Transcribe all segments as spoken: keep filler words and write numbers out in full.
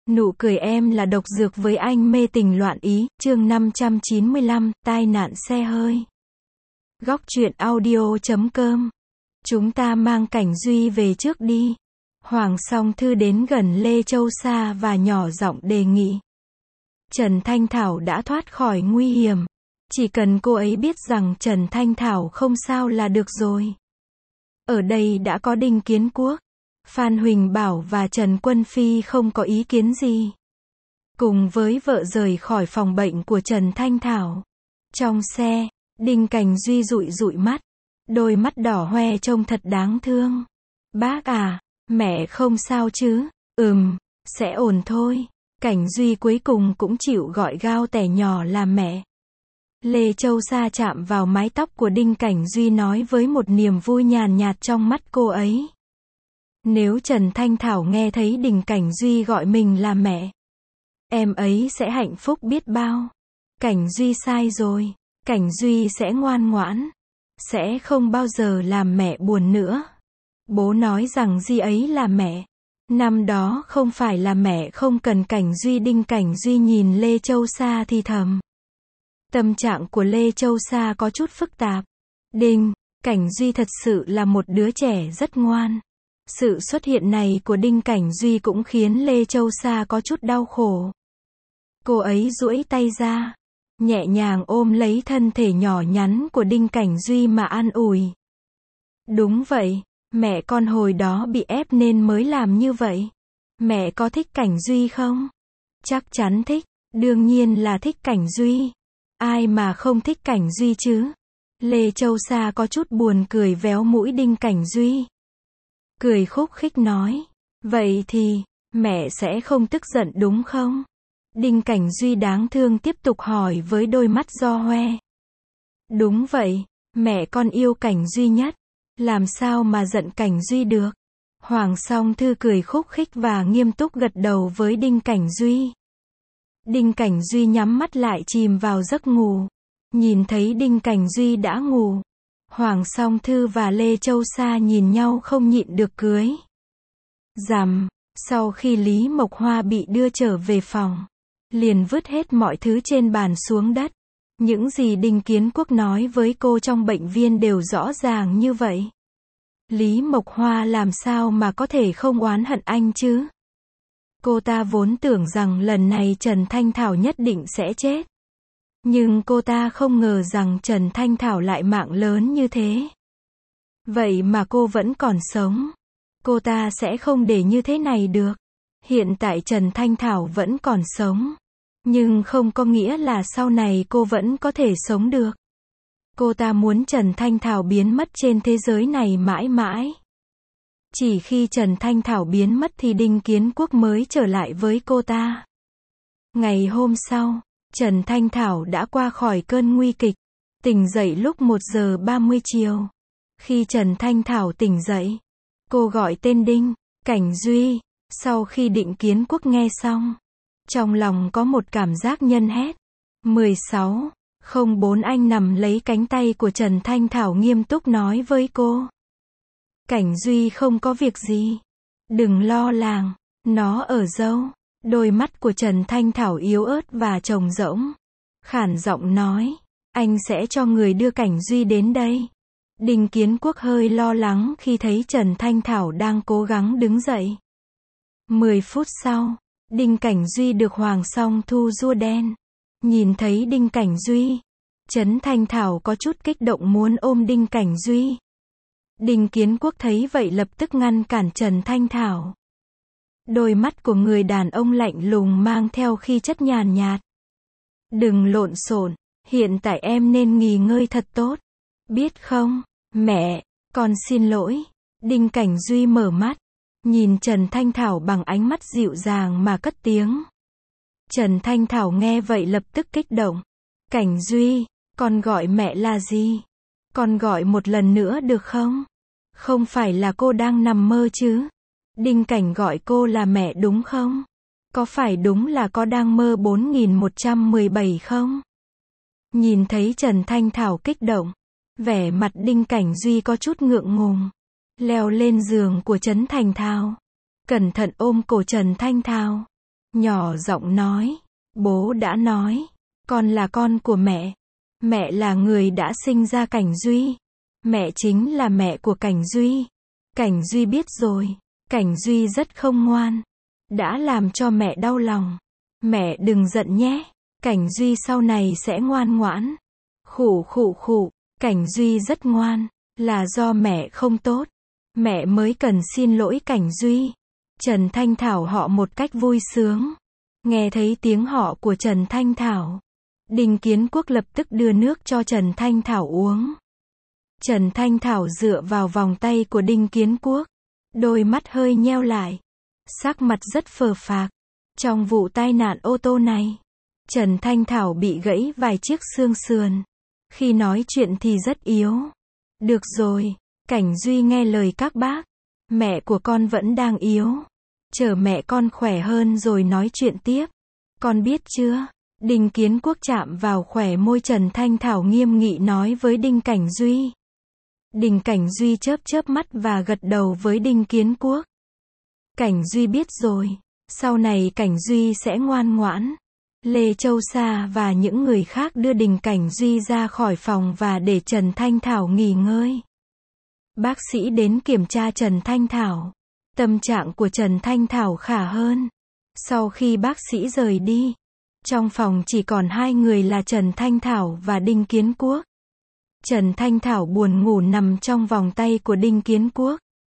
Nụ cười em là độc dược với anh mê tình loạn ý, chương năm trăm chín mươi lăm, tai nạn xe hơi. Góc truyện audio chấm com. Chúng ta mang Cảnh Duy về trước đi. Hoàng Song Thư đến gần Lê Châu Sa và nhỏ giọng đề nghị. Trần Thanh Thảo đã thoát khỏi nguy hiểm. Chỉ cần cô ấy biết rằng Trần Thanh Thảo không sao là được rồi. Ở đây đã có Đinh Kiến Quốc, Phan Huỳnh Bảo và Trần Quân Phi không có ý kiến gì. Cùng với vợ rời khỏi phòng bệnh của Trần Thanh Thảo. Trong xe, Đinh Cảnh Duy dụi dụi mắt. Đôi mắt đỏ hoe trông thật đáng thương. Bác à, mẹ không sao chứ? Ừm, sẽ ổn thôi. Cảnh Duy cuối cùng cũng chịu gọi Gao Tẻ nhỏ là mẹ. Lê Châu Sa chạm vào mái tóc của Đinh Cảnh Duy nói với một niềm vui nhàn nhạt trong mắt cô ấy. Nếu Trần Thanh Thảo nghe thấy Đinh Cảnh Duy gọi mình là mẹ, em ấy sẽ hạnh phúc biết bao. Cảnh Duy sai rồi. Cảnh Duy sẽ ngoan ngoãn. Sẽ không bao giờ làm mẹ buồn nữa. Bố nói rằng Di ấy là mẹ. Năm đó không phải là mẹ không cần Cảnh Duy. Đinh Cảnh Duy nhìn Lê Châu Sa thì thầm. Tâm trạng của Lê Châu Sa có chút phức tạp. Đinh, Cảnh Duy thật sự là một đứa trẻ rất ngoan. Sự xuất hiện này của Đinh Cảnh Duy cũng khiến Lê Châu Sa có chút đau khổ. Cô ấy duỗi tay ra, nhẹ nhàng ôm lấy thân thể nhỏ nhắn của Đinh Cảnh Duy mà an ủi. Đúng vậy, mẹ con hồi đó bị ép nên mới làm như vậy. Mẹ có thích Cảnh Duy không? Chắc chắn thích, đương nhiên là thích Cảnh Duy. Ai mà không thích Cảnh Duy chứ? Lê Châu Sa có chút buồn cười véo mũi Đinh Cảnh Duy. Cười khúc khích nói. Vậy thì, mẹ sẽ không tức giận đúng không? Đinh Cảnh Duy đáng thương tiếp tục hỏi với đôi mắt do hoe. Đúng vậy, mẹ con yêu Cảnh Duy nhất. Làm sao mà giận Cảnh Duy được? Hoàng Song Thư cười khúc khích và nghiêm túc gật đầu với Đinh Cảnh Duy. Đinh Cảnh Duy nhắm mắt lại chìm vào giấc ngủ. Nhìn thấy Đinh Cảnh Duy đã ngủ, Hoàng Song Thư và Lê Châu Sa nhìn nhau không nhịn được cười. Rằm, sau khi Lý Mộc Hoa bị đưa trở về phòng, liền vứt hết mọi thứ trên bàn xuống đất. Những gì Đinh Kiến Quốc nói với cô trong bệnh viện đều rõ ràng như vậy. Lý Mộc Hoa làm sao mà có thể không oán hận anh chứ? Cô ta vốn tưởng rằng lần này Trần Thanh Thảo nhất định sẽ chết. Nhưng cô ta không ngờ rằng Trần Thanh Thảo lại mạng lớn như thế. Vậy mà cô vẫn còn sống. Cô ta sẽ không để như thế này được. Hiện tại Trần Thanh Thảo vẫn còn sống. Nhưng không có nghĩa là sau này cô vẫn có thể sống được. Cô ta muốn Trần Thanh Thảo biến mất trên thế giới này mãi mãi. Chỉ khi Trần Thanh Thảo biến mất thì Đinh Kiến Quốc mới trở lại với cô ta. Ngày hôm sau, Trần Thanh Thảo đã qua khỏi cơn nguy kịch, tỉnh dậy lúc một giờ ba mươi chiều. Khi Trần Thanh Thảo tỉnh dậy, cô gọi tên Đinh Cảnh Duy. Sau khi Đinh Kiến Quốc nghe xong, trong lòng có một cảm giác nhân hét. mười sáu không bốn anh nằm lấy cánh tay của Trần Thanh Thảo nghiêm túc nói với cô. Cảnh Duy không có việc gì. Đừng lo lắng, nó ở đâu? Đôi mắt của Trần Thanh Thảo yếu ớt và trống rỗng. Khản giọng nói. Anh sẽ cho người đưa Cảnh Duy đến đây. Đinh Kiến Quốc hơi lo lắng khi thấy Trần Thanh Thảo đang cố gắng đứng dậy. Mười phút sau, Đinh Cảnh Duy được Hoàng Song Thu rua đen. Nhìn thấy Đinh Cảnh Duy, Trần Thanh Thảo có chút kích động muốn ôm Đinh Cảnh Duy. Đinh Kiến Quốc thấy vậy lập tức ngăn cản Trần Thanh Thảo. Đôi mắt của người đàn ông lạnh lùng mang theo khí chất nhàn nhạt. Đừng lộn xộn, hiện tại em nên nghỉ ngơi thật tốt. Biết không, mẹ, con xin lỗi. Đinh Cảnh Duy mở mắt, nhìn Trần Thanh Thảo bằng ánh mắt dịu dàng mà cất tiếng. Trần Thanh Thảo nghe vậy lập tức kích động. Cảnh Duy, con gọi mẹ là gì? Con gọi một lần nữa được không? Không phải là cô đang nằm mơ chứ? Đinh Cảnh gọi cô là mẹ đúng không? Có phải đúng là có đang mơ bốn nghìn một trăm mười bảy không? Nhìn thấy Trần Thanh Thảo kích động, vẻ mặt Đinh Cảnh Duy có chút ngượng ngùng. Leo lên giường của Trần Thanh Thảo, cẩn thận ôm cổ Trần Thanh Thảo. nhỏ giọng nói, bố đã nói, con là con của mẹ. Mẹ là người đã sinh ra Cảnh Duy. Mẹ chính là mẹ của Cảnh Duy. Cảnh Duy biết rồi. Cảnh Duy rất không ngoan. Đã làm cho mẹ đau lòng. Mẹ đừng giận nhé. Cảnh Duy sau này sẽ ngoan ngoãn. Khụ khụ khụ, Cảnh Duy rất ngoan. Là do mẹ không tốt. Mẹ mới cần xin lỗi Cảnh Duy. Trần Thanh Thảo họ một cách vui sướng. Nghe thấy tiếng họ của Trần Thanh Thảo. Đinh Kiến Quốc lập tức đưa nước cho Trần Thanh Thảo uống. Trần Thanh Thảo dựa vào vòng tay của Đinh Kiến Quốc. Đôi mắt hơi nheo lại. Sắc mặt rất phờ phạc. Trong vụ tai nạn ô tô này, Trần Thanh Thảo bị gãy vài chiếc xương sườn. Khi nói chuyện thì rất yếu. Được rồi, Cảnh Duy nghe lời các bác. Mẹ của con vẫn đang yếu. Chờ mẹ con khỏe hơn rồi nói chuyện tiếp. Con biết chưa? Đinh Kiến Quốc chạm vào khóe môi Trần Thanh Thảo nghiêm nghị nói với Đinh Cảnh Duy. Đinh Cảnh Duy chớp chớp mắt và gật đầu với Đinh Kiến Quốc. Cảnh Duy biết rồi. Sau này Cảnh Duy sẽ ngoan ngoãn. Lê Châu Sa và những người khác đưa Đinh Cảnh Duy ra khỏi phòng và để Trần Thanh Thảo nghỉ ngơi. Bác sĩ đến kiểm tra Trần Thanh Thảo. Tâm trạng của Trần Thanh Thảo khá hơn. Sau khi bác sĩ rời đi, trong phòng chỉ còn hai người là Trần Thanh Thảo và Đinh Kiến Quốc. Trần Thanh Thảo buồn ngủ nằm trong vòng tay của Đinh Kiến Quốc.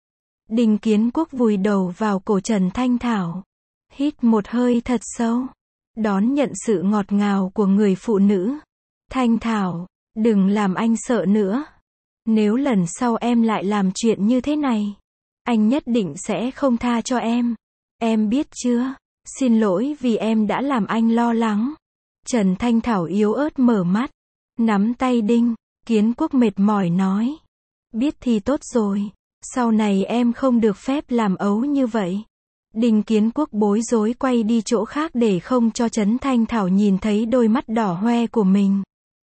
Đinh Kiến Quốc vùi đầu vào cổ Trần Thanh Thảo. Hít một hơi thật sâu. Đón nhận sự ngọt ngào của người phụ nữ. Thanh Thảo, đừng làm anh sợ nữa. Nếu lần sau em lại làm chuyện như thế này, anh nhất định sẽ không tha cho em. Em biết chưa? Xin lỗi vì em đã làm anh lo lắng. Trần Thanh Thảo yếu ớt mở mắt. Nắm tay Đinh Kiến Quốc mệt mỏi nói. Biết thì tốt rồi. Sau này em không được phép làm ấu như vậy. Đinh Kiến Quốc bối rối quay đi chỗ khác để không cho Trần Thanh Thảo nhìn thấy đôi mắt đỏ hoe của mình.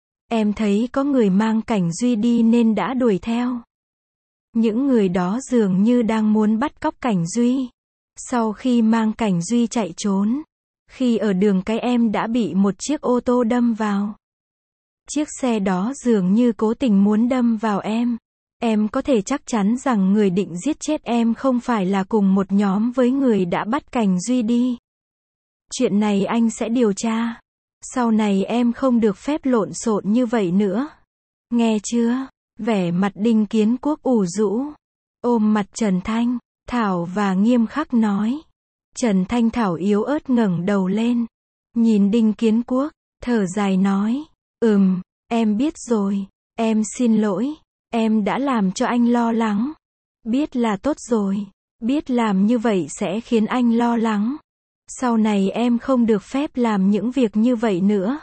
Em thấy có người mang Cảnh Duy đi nên đã đuổi theo. Những người đó dường như đang muốn bắt cóc Cảnh Duy. Sau khi mang Cảnh Duy chạy trốn, khi ở đường cái em đã bị một chiếc ô tô đâm vào. Chiếc xe đó dường như cố tình muốn đâm vào em. Em có thể chắc chắn rằng người định giết chết em không phải là cùng một nhóm với người đã bắt Cảnh Duy đi. Chuyện này anh sẽ điều tra. Sau này em không được phép lộn xộn như vậy nữa. Nghe chưa? Vẻ mặt Đinh Kiến Quốc ủ rũ, ôm mặt Trần Thanh Thảo và nghiêm khắc nói. Trần Thanh Thảo yếu ớt ngẩng đầu lên, nhìn Đinh Kiến Quốc, thở dài nói, ừm, em biết rồi, em xin lỗi, em đã làm cho anh lo lắng. Biết là tốt rồi, biết làm như vậy sẽ khiến anh lo lắng. Sau này em không được phép làm những việc như vậy nữa.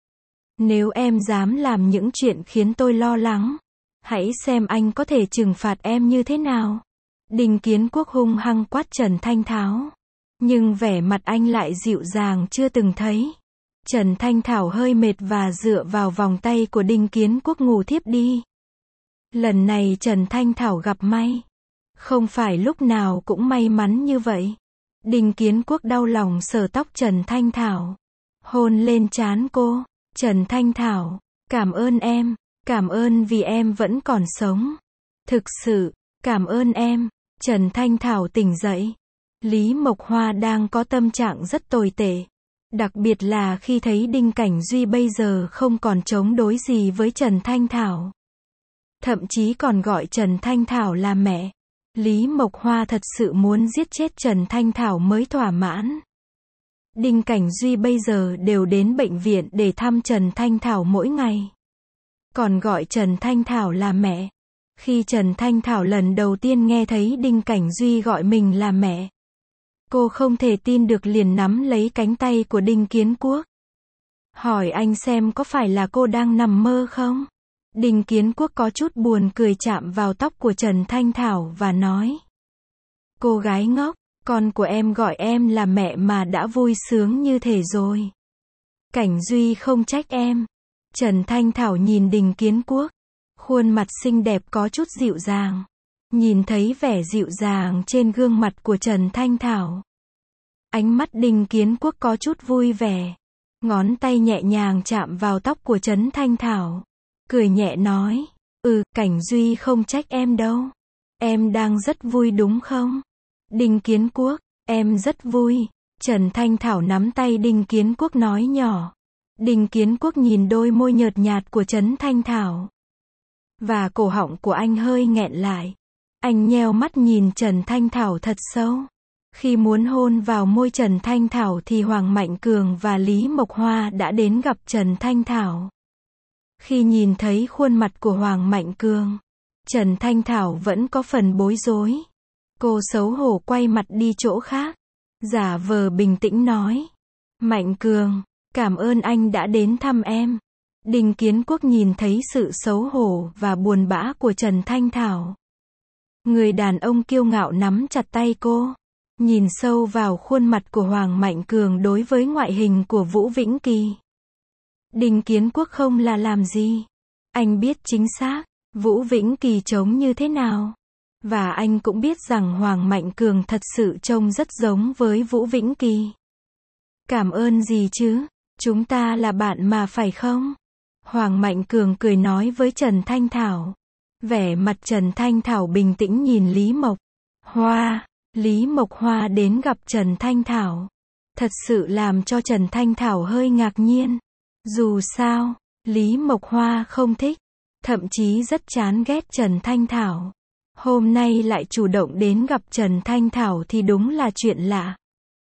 Nếu em dám làm những chuyện khiến tôi lo lắng, hãy xem anh có thể trừng phạt em như thế nào. Đinh Kiến Quốc hung hăng quát Trần Thanh Thảo. Nhưng vẻ mặt anh lại dịu dàng chưa từng thấy. Trần Thanh Thảo hơi mệt và dựa vào vòng tay của Đinh Kiến Quốc ngủ thiếp đi. Lần này Trần Thanh Thảo gặp may. Không phải lúc nào cũng may mắn như vậy. Đinh Kiến Quốc đau lòng sờ tóc Trần Thanh Thảo. Hôn lên trán cô. Trần Thanh Thảo, cảm ơn em. Cảm ơn vì em vẫn còn sống. Thực sự, cảm ơn em. Trần Thanh Thảo tỉnh dậy. Lý Mộc Hoa đang có tâm trạng rất tồi tệ. Đặc biệt là khi thấy Đinh Cảnh Duy bây giờ không còn chống đối gì với Trần Thanh Thảo. Thậm chí còn gọi Trần Thanh Thảo là mẹ. Lý Mộc Hoa thật sự muốn giết chết Trần Thanh Thảo mới thỏa mãn. Đinh Cảnh Duy bây giờ đều đến bệnh viện để thăm Trần Thanh Thảo mỗi ngày. Còn gọi Trần Thanh Thảo là mẹ. Khi Trần Thanh Thảo lần đầu tiên nghe thấy Đinh Cảnh Duy gọi mình là mẹ, cô không thể tin được liền nắm lấy cánh tay của Đinh Kiến Quốc. Hỏi anh xem có phải là cô đang nằm mơ không? Đinh Kiến Quốc có chút buồn cười chạm vào tóc của Trần Thanh Thảo và nói. Cô gái ngốc, con của em gọi em là mẹ mà đã vui sướng như thế rồi. Cảnh Duy không trách em. Trần Thanh Thảo nhìn Đinh Kiến Quốc. Khuôn mặt xinh đẹp có chút dịu dàng. Nhìn thấy vẻ dịu dàng trên gương mặt của Trần Thanh Thảo, Ánh mắt Đinh Kiến Quốc có chút vui vẻ. Ngón tay nhẹ nhàng chạm vào tóc của Trấn Thanh Thảo. Cười nhẹ nói, ừ, Cảnh Duy không trách em đâu. Em đang rất vui đúng không? Đinh Kiến Quốc, em rất vui. Trần Thanh Thảo nắm tay Đinh Kiến Quốc nói nhỏ. Đinh Kiến Quốc nhìn đôi môi nhợt nhạt của Trấn Thanh Thảo. Và cổ họng của anh hơi nghẹn lại. Anh nheo mắt nhìn Trần Thanh Thảo thật sâu. Khi muốn hôn vào môi Trần Thanh Thảo thì Hoàng Mạnh Cường và Lý Mộc Hoa đã đến gặp Trần Thanh Thảo. Khi nhìn thấy khuôn mặt của Hoàng Mạnh Cường, Trần Thanh Thảo vẫn có phần bối rối. Cô xấu hổ quay mặt đi chỗ khác. Giả vờ bình tĩnh nói. Mạnh Cường, cảm ơn anh đã đến thăm em. Đinh Kiến Quốc nhìn thấy sự xấu hổ và buồn bã của Trần Thanh Thảo. Người đàn ông kiêu ngạo nắm chặt tay cô. Nhìn sâu vào khuôn mặt của Hoàng Mạnh Cường đối với ngoại hình của Vũ Vĩnh Kỳ. Đinh Kiến Quốc không là làm gì. Anh biết chính xác, Vũ Vĩnh Kỳ trông như thế nào. Và anh cũng biết rằng Hoàng Mạnh Cường thật sự trông rất giống với Vũ Vĩnh Kỳ. Cảm ơn gì chứ, chúng ta là bạn mà phải không? Hoàng Mạnh Cường cười nói với Trần Thanh Thảo. Vẻ mặt Trần Thanh Thảo bình tĩnh nhìn Lý Mộc Hoa. Lý Mộc Hoa đến gặp Trần Thanh Thảo. Thật sự làm cho Trần Thanh Thảo hơi ngạc nhiên. Dù sao, Lý Mộc Hoa không thích, thậm chí rất chán ghét Trần Thanh Thảo. Hôm nay lại chủ động đến gặp Trần Thanh Thảo thì đúng là chuyện lạ.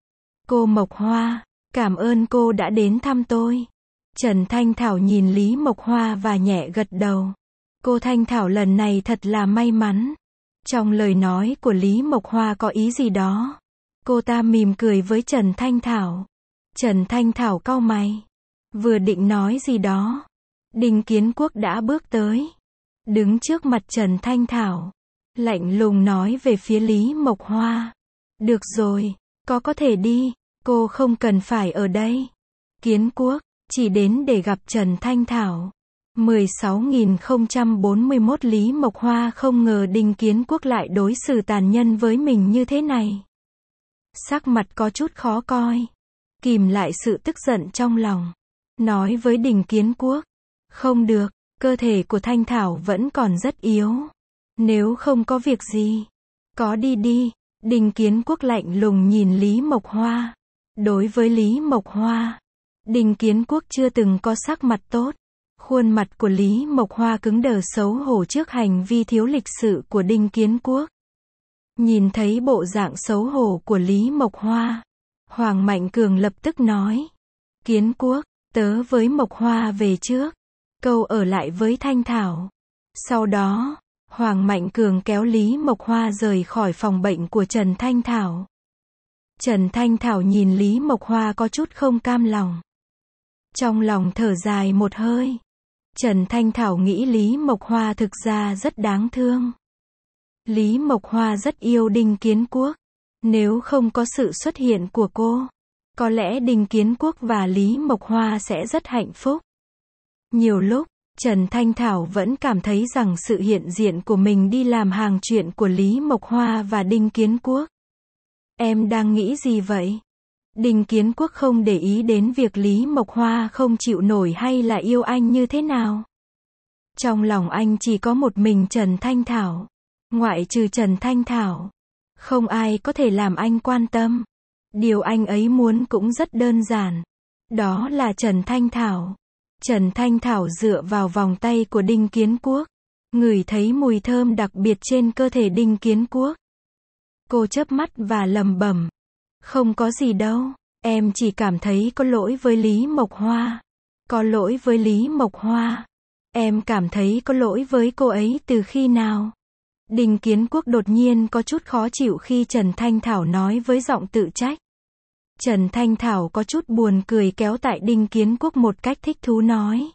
Cô Mộc Hoa, cảm ơn cô đã đến thăm tôi. Trần Thanh Thảo nhìn Lý Mộc Hoa và nhẹ gật đầu. Cô Thanh Thảo lần này thật là may mắn. Trong lời nói của Lý Mộc Hoa có ý gì đó. Cô ta mỉm cười với Trần Thanh Thảo. Trần Thanh Thảo cau mày. Vừa định nói gì đó. Đinh Kiến Quốc đã bước tới. Đứng trước mặt Trần Thanh Thảo. Lạnh lùng nói về phía Lý Mộc Hoa. Được rồi, có có thể đi. Cô không cần phải ở đây. Kiến Quốc, chỉ đến để gặp Trần Thanh Thảo. mười sáu nghìn không trăm bốn mươi mốt Lý Mộc Hoa không ngờ Đinh Kiến Quốc lại đối xử tàn nhẫn với mình như thế này. Sắc mặt có chút khó coi. Kìm lại sự tức giận trong lòng. Nói với Đinh Kiến Quốc. Không được, cơ thể của Thanh Thảo vẫn còn rất yếu. Nếu không có việc gì, có đi đi. Đinh Kiến Quốc lạnh lùng nhìn Lý Mộc Hoa. Đối với Lý Mộc Hoa, Đinh Kiến Quốc chưa từng có sắc mặt tốt. Khuôn mặt của Lý Mộc Hoa cứng đờ xấu hổ trước hành vi thiếu lịch sự của Đinh Kiến Quốc. Nhìn thấy bộ dạng xấu hổ của Lý Mộc Hoa, Hoàng Mạnh Cường lập tức nói. Kiến Quốc, tớ với Mộc Hoa về trước. Câu ở lại với Thanh Thảo. Sau đó, Hoàng Mạnh Cường kéo Lý Mộc Hoa rời khỏi phòng bệnh của Trần Thanh Thảo. Trần Thanh Thảo nhìn Lý Mộc Hoa có chút không cam lòng. Trong lòng thở dài một hơi. Trần Thanh Thảo nghĩ Lý Mộc Hoa thực ra rất đáng thương. Lý Mộc Hoa rất yêu Đinh Kiến Quốc. Nếu không có sự xuất hiện của cô, có lẽ Đinh Kiến Quốc và Lý Mộc Hoa sẽ rất hạnh phúc. Nhiều lúc, Trần Thanh Thảo vẫn cảm thấy rằng sự hiện diện của mình đi làm hàng chuyện của Lý Mộc Hoa và Đinh Kiến Quốc. Em đang nghĩ gì vậy? Đinh Kiến Quốc không để ý đến việc Lý Mộc Hoa không chịu nổi hay là yêu anh như thế nào. Trong lòng anh chỉ có một mình Trần Thanh Thảo. Ngoại trừ Trần Thanh Thảo, không ai có thể làm anh quan tâm. Điều anh ấy muốn cũng rất đơn giản. Đó là Trần Thanh Thảo. Trần Thanh Thảo dựa vào vòng tay của Đinh Kiến Quốc. Ngửi thấy mùi thơm đặc biệt trên cơ thể Đinh Kiến Quốc. Cô chớp mắt và lẩm bẩm. Không có gì đâu, em chỉ cảm thấy có lỗi với Lý Mộc Hoa. Có lỗi với Lý Mộc Hoa. Em cảm thấy có lỗi với cô ấy từ khi nào? Đinh Kiến Quốc đột nhiên có chút khó chịu khi Trần Thanh Thảo nói với giọng tự trách. Trần Thanh Thảo có chút buồn cười kéo tại Đinh Kiến Quốc một cách thích thú nói.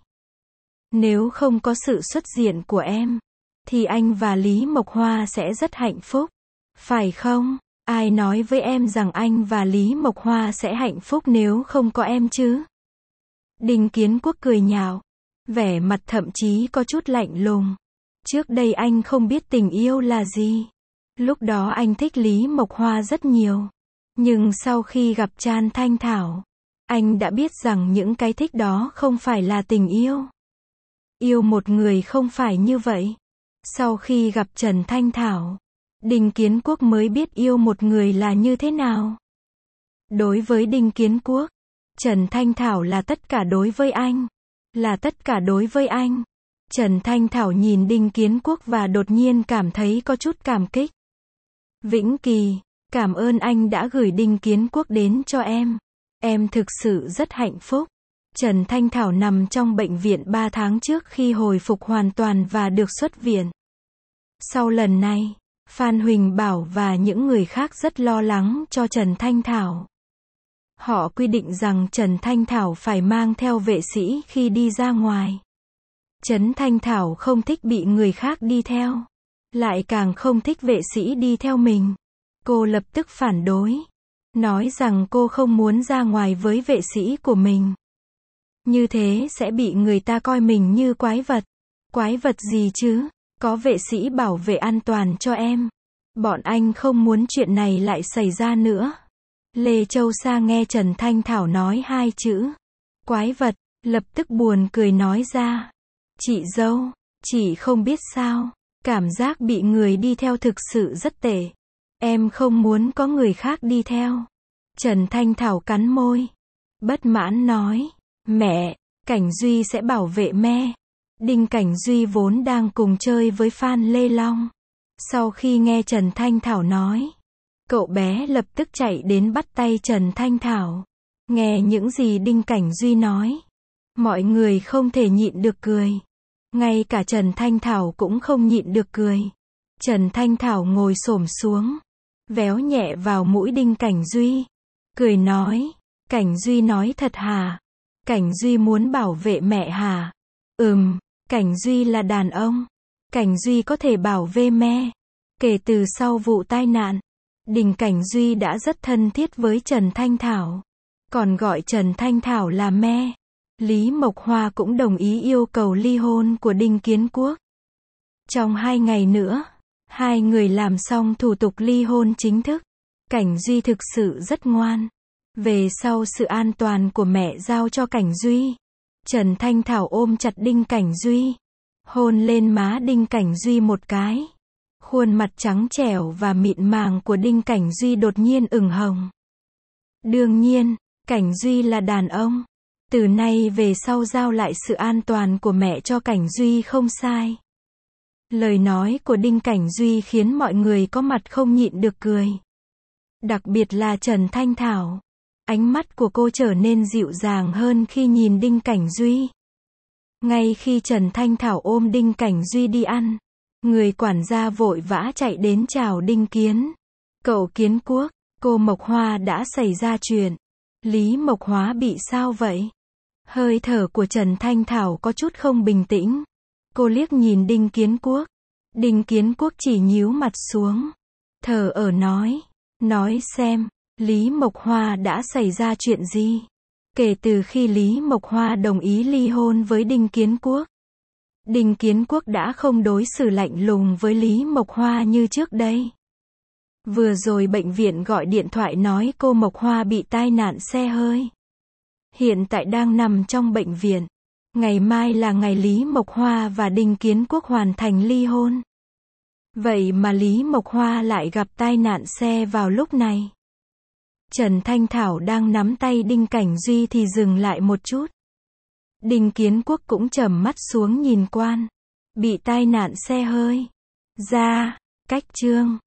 Nếu không có sự xuất hiện của em, thì anh và Lý Mộc Hoa sẽ rất hạnh phúc. Phải không? Ai nói với em rằng anh và Lý Mộc Hoa sẽ hạnh phúc nếu không có em chứ? Đinh Kiến Quốc cười nhạo. Vẻ mặt thậm chí có chút lạnh lùng. Trước đây anh không biết tình yêu là gì. Lúc đó anh thích Lý Mộc Hoa rất nhiều. Nhưng sau khi gặp Trăn Thanh Thảo, anh đã biết rằng những cái thích đó không phải là tình yêu. Yêu một người không phải như vậy. Sau khi gặp Trần Thanh Thảo, Đinh Kiến Quốc mới biết yêu một người là như thế nào. Đối với Đinh Kiến Quốc, Trần Thanh Thảo là tất cả đối với anh. Là tất cả đối với anh. Trần Thanh Thảo nhìn Đinh Kiến Quốc và đột nhiên cảm thấy có chút cảm kích. Vĩnh Kỳ, cảm ơn anh đã gửi Đinh Kiến Quốc đến cho em. Em thực sự rất hạnh phúc. Trần Thanh Thảo nằm trong bệnh viện ba tháng trước khi hồi phục hoàn toàn và được xuất viện. Sau lần này, Phan Huỳnh Bảo và những người khác rất lo lắng cho Trần Thanh Thảo. Họ quy định rằng Trần Thanh Thảo phải mang theo vệ sĩ khi đi ra ngoài. Trần Thanh Thảo không thích bị người khác đi theo. Lại càng không thích vệ sĩ đi theo mình. Cô lập tức phản đối. Nói rằng cô không muốn ra ngoài với vệ sĩ của mình. Như thế sẽ bị người ta coi mình như quái vật. Quái vật gì chứ? Có vệ sĩ bảo vệ an toàn cho em. Bọn anh không muốn chuyện này lại xảy ra nữa. Lê Châu Sa nghe Trần Thanh Thảo nói hai chữ quái vật, lập tức buồn cười nói ra. Chị dâu, chị không biết sao, cảm giác bị người đi theo thực sự rất tệ. Em không muốn có người khác đi theo. Trần Thanh Thảo cắn môi, bất mãn nói, mẹ, Cảnh Duy sẽ bảo vệ me. Đinh Cảnh Duy vốn đang cùng chơi với Phan Lê Long. Sau khi nghe Trần Thanh Thảo nói, cậu bé lập tức chạy đến bắt tay Trần Thanh Thảo. Nghe những gì Đinh Cảnh Duy nói, mọi người không thể nhịn được cười. Ngay cả Trần Thanh Thảo cũng không nhịn được cười. Trần Thanh Thảo ngồi xổm xuống, véo nhẹ vào mũi Đinh Cảnh Duy, cười nói, Cảnh Duy nói thật hả? Cảnh Duy muốn bảo vệ mẹ hả? Ừm, Cảnh Duy là đàn ông. Cảnh Duy có thể bảo vệ mẹ. Kể từ sau vụ tai nạn, Đinh Cảnh Duy đã rất thân thiết với Trần Thanh Thảo. Còn gọi Trần Thanh Thảo là mẹ. Lý Mộc Hoa cũng đồng ý yêu cầu ly hôn của Đinh Kiến Quốc. Trong hai ngày nữa, hai người làm xong thủ tục ly hôn chính thức. Cảnh Duy thực sự rất ngoan. Về sau sự an toàn của mẹ giao cho Cảnh Duy. Trần Thanh Thảo ôm chặt Đinh Cảnh Duy, hôn lên má Đinh Cảnh Duy một cái. Khuôn mặt trắng trẻo và mịn màng của Đinh Cảnh Duy đột nhiên ửng hồng. Đương nhiên, Cảnh Duy là đàn ông. Từ nay về sau giao lại sự an toàn của mẹ cho Cảnh Duy không sai. Lời nói của Đinh Cảnh Duy khiến mọi người có mặt không nhịn được cười. Đặc biệt là Trần Thanh Thảo. Ánh mắt của cô trở nên dịu dàng hơn khi nhìn Đinh Cảnh Duy. Ngay khi Trần Thanh Thảo ôm Đinh Cảnh Duy đi ăn, người quản gia vội vã chạy đến chào Đinh Kiến. Cậu Kiến Quốc, cô Mộc Hoa đã xảy ra chuyện. Lý Mộc Hoa bị sao vậy? Hơi thở của Trần Thanh Thảo có chút không bình tĩnh. Cô liếc nhìn Đinh Kiến Quốc. Đinh Kiến Quốc chỉ nhíu mặt xuống. Thở ở nói. Nói xem, Lý Mộc Hoa đã xảy ra chuyện gì? Kể từ khi Lý Mộc Hoa đồng ý ly hôn với Đinh Kiến Quốc, Đinh Kiến Quốc đã không đối xử lạnh lùng với Lý Mộc Hoa như trước đây. Vừa rồi bệnh viện gọi điện thoại nói cô Mộc Hoa bị tai nạn xe hơi. Hiện tại đang nằm trong bệnh viện. Ngày mai là ngày Lý Mộc Hoa và Đinh Kiến Quốc hoàn thành ly hôn. Vậy mà Lý Mộc Hoa lại gặp tai nạn xe vào lúc này. Trần Thanh Thảo đang nắm tay Đinh Cảnh Duy thì dừng lại một chút. Đinh Kiến Quốc cũng trầm mắt xuống nhìn quan. Bị tai nạn xe hơi. Ra, cách chương.